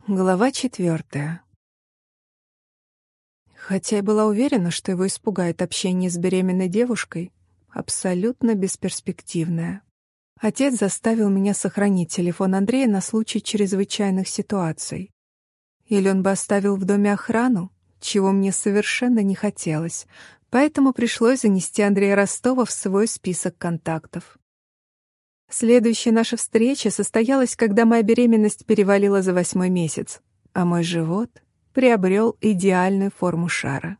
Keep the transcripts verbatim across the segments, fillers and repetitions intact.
Глава четвертая. Хотя я была уверена, что его испугает общение с беременной девушкой, абсолютно бесперспективное. Отец заставил меня сохранить телефон Андрея на случай чрезвычайных ситуаций. Или он бы оставил в доме охрану, чего мне совершенно не хотелось, поэтому пришлось занести Андрея Ростова в свой список контактов. Следующая наша встреча состоялась, когда моя беременность перевалила за восьмой месяц, а мой живот приобрел идеальную форму шара.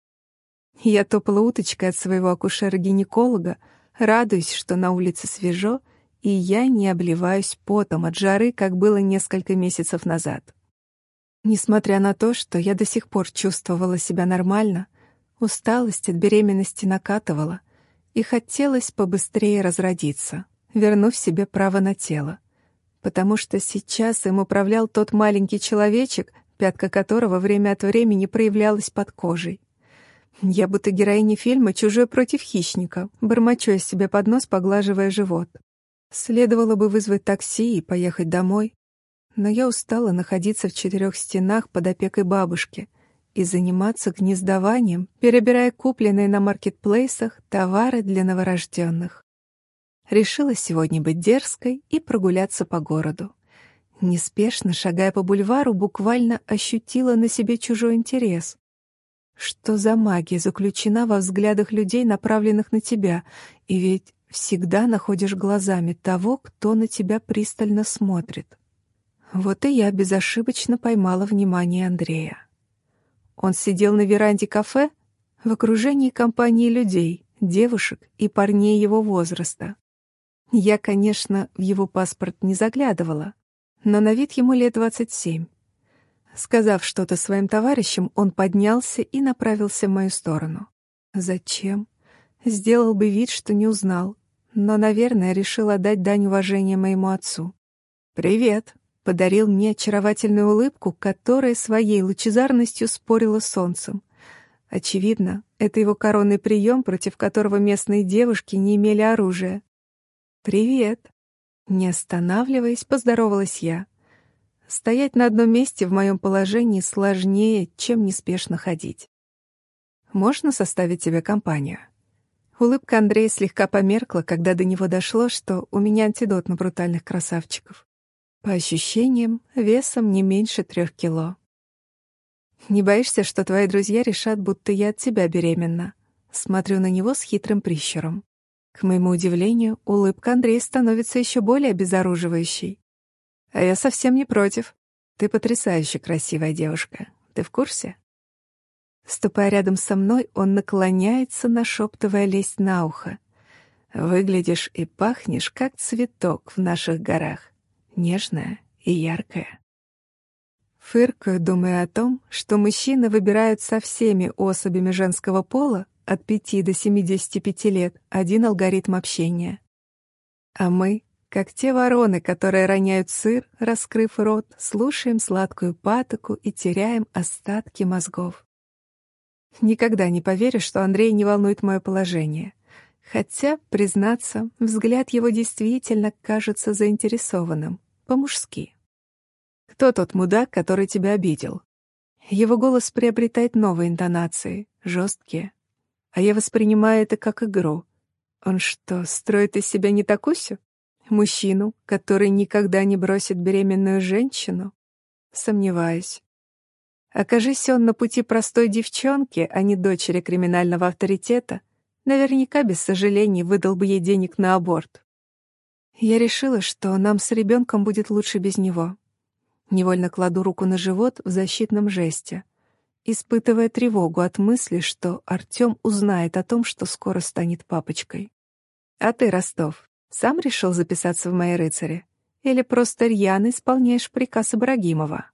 Я топала уточкой от своего акушера-гинеколога, радуясь, что на улице свежо, и я не обливаюсь потом от жары, как было несколько месяцев назад. Несмотря на то, что я до сих пор чувствовала себя нормально, усталость от беременности накатывала, и хотелось побыстрее разродиться, вернув себе право на тело, потому что сейчас им управлял тот маленький человечек, пятка которого время от времени проявлялась под кожей. Я будто героиня фильма «Чужой против хищника», бормочу я себе под нос, поглаживая живот. Следовало бы вызвать такси и поехать домой, но я устала находиться в четырех стенах под опекой бабушки и заниматься гнездованием, перебирая купленные на маркетплейсах товары для новорожденных. Решила сегодня быть дерзкой и прогуляться по городу. Неспешно, шагая по бульвару, буквально ощутила на себе чужой интерес. Что за магия заключена во взглядах людей, направленных на тебя, и ведь всегда находишь глазами того, кто на тебя пристально смотрит. Вот и я безошибочно поймала внимание Андрея. Он сидел на веранде кафе в окружении компании людей, девушек и парней его возраста. Я, конечно, в его паспорт не заглядывала, но на вид ему лет двадцать семь. Сказав что-то своим товарищам, он поднялся и направился в мою сторону. Зачем? Сделал бы вид, что не узнал, но, наверное, решил отдать дань уважения моему отцу. «Привет!» — подарил мне очаровательную улыбку, которая своей лучезарностью спорила с солнцем. Очевидно, это его коронный прием, против которого местные девушки не имели оружия. «Привет!» Не останавливаясь, поздоровалась я. Стоять на одном месте в моем положении сложнее, чем неспешно ходить. «Можно составить тебе компанию?» Улыбка Андрея слегка померкла, когда до него дошло, что у меня антидот на брутальных красавчиков. По ощущениям, весом не меньше трех кило. «Не боишься, что твои друзья решат, будто я от тебя беременна?» Смотрю на него с хитрым прищуром. К моему удивлению, улыбка Андрея становится еще более обезоруживающей. «А я совсем не против. Ты потрясающе красивая девушка. Ты в курсе?» Ступая рядом со мной, он наклоняется, нашептывая лезть на ухо. «Выглядишь и пахнешь, как цветок в наших горах. Нежная и яркая». Фыркаю, думая о том, что мужчины выбирают со всеми особями женского пола от пяти до семидесяти пяти лет один алгоритм общения. А мы, как те вороны, которые роняют сыр, раскрыв рот, слушаем сладкую патоку и теряем остатки мозгов. Никогда не поверю, что Андрей не волнует мое положение. Хотя, признаться, взгляд его действительно кажется заинтересованным, по-мужски. «Кто тот мудак, который тебя обидел?» Его голос приобретает новые интонации, жесткие. А я воспринимаю это как игру. Он что, строит из себя не такусю? Мужчину, который никогда не бросит беременную женщину? Сомневаюсь. Окажись он на пути простой девчонки, а не дочери криминального авторитета, наверняка без сожалений выдал бы ей денег на аборт. Я решила, что нам с ребенком будет лучше без него. Невольно кладу руку на живот в защитном жесте, испытывая тревогу от мысли, что Артём узнает о том, что скоро станет папочкой. «А ты, Ростов, сам решил записаться в мои рыцари? Или просто рьяно исполняешь приказ Ибрагимова?»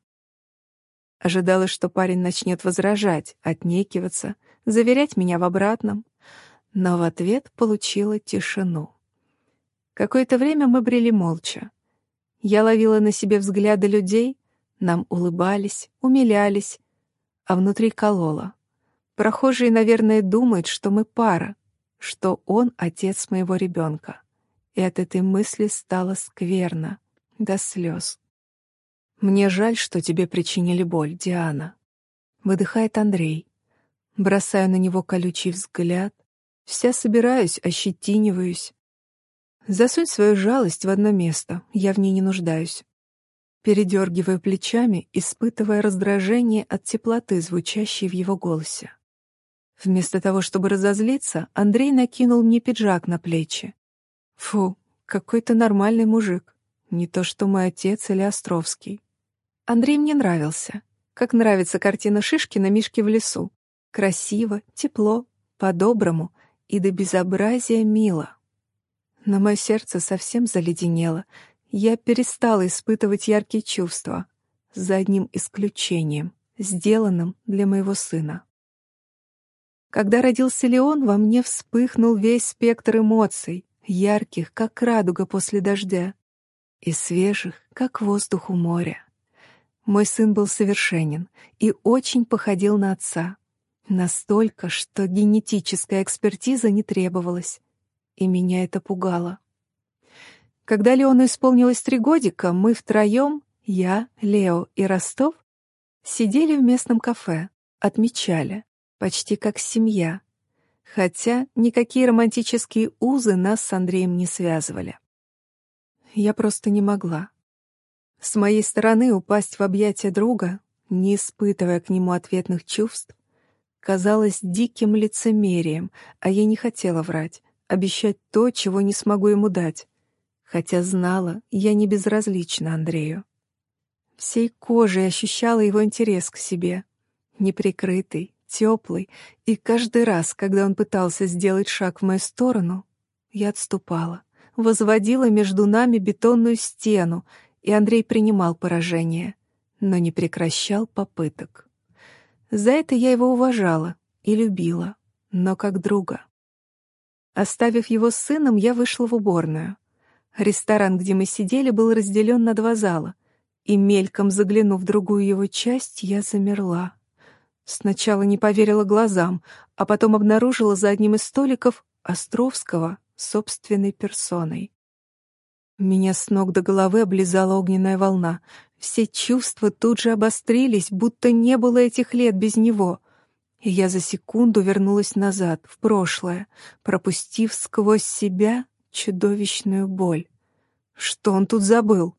Ожидала, что парень начнет возражать, отнекиваться, заверять меня в обратном, но в ответ получила тишину. Какое-то время мы брели молча. Я ловила на себе взгляды людей, нам улыбались, умилялись, а внутри кололо. Прохожие, наверное, думают, что мы пара, что он отец моего ребенка. И от этой мысли стало скверно, до слез. «Мне жаль, что тебе причинили боль, Диана», — выдыхает Андрей. Бросаю на него колючий взгляд. Вся собираюсь, ощетиниваюсь. Засунь свою жалость в одно место, я в ней не нуждаюсь. Передергиваю плечами, испытывая раздражение от теплоты, звучащей в его голосе. Вместо того, чтобы разозлиться, Андрей накинул мне пиджак на плечи. Фу, какой ты нормальный мужик. Не то что мой отец или Островский. Андрей мне нравился. Как нравится картина Шишкина «Мишки в лесу». Красиво, тепло, по-доброму и до безобразия мило. Но мое сердце совсем заледенело. Я перестала испытывать яркие чувства, за одним исключением, сделанным для моего сына. Когда родился Леон, во мне вспыхнул весь спектр эмоций, ярких, как радуга после дождя, и свежих, как воздух у моря. Мой сын был совершенен и очень походил на отца. Настолько, что генетическая экспертиза не требовалась, и меня это пугало. Когда Леону исполнилось три годика, мы втроем, я, Лео и Ростов, сидели в местном кафе, отмечали, почти как семья, хотя никакие романтические узы нас с Андреем не связывали. Я просто не могла. С моей стороны упасть в объятия друга, не испытывая к нему ответных чувств, казалось диким лицемерием, а я не хотела врать, обещать то, чего не смогу ему дать, хотя знала, я не безразлична Андрею. Всей кожей ощущала его интерес к себе, неприкрытый, теплый, и каждый раз, когда он пытался сделать шаг в мою сторону, я отступала, возводила между нами бетонную стену, и Андрей принимал поражение, но не прекращал попыток. За это я его уважала и любила, но как друга. Оставив его с сыном, я вышла в уборную. Ресторан, где мы сидели, был разделен на два зала, и, мельком заглянув в другую его часть, я замерла. Сначала не поверила глазам, а потом обнаружила за одним из столиков Островского собственной персоной. Меня с ног до головы облизала огненная волна. Все чувства тут же обострились, будто не было этих лет без него. И я за секунду вернулась назад, в прошлое, пропустив сквозь себя чудовищную боль. Что он тут забыл?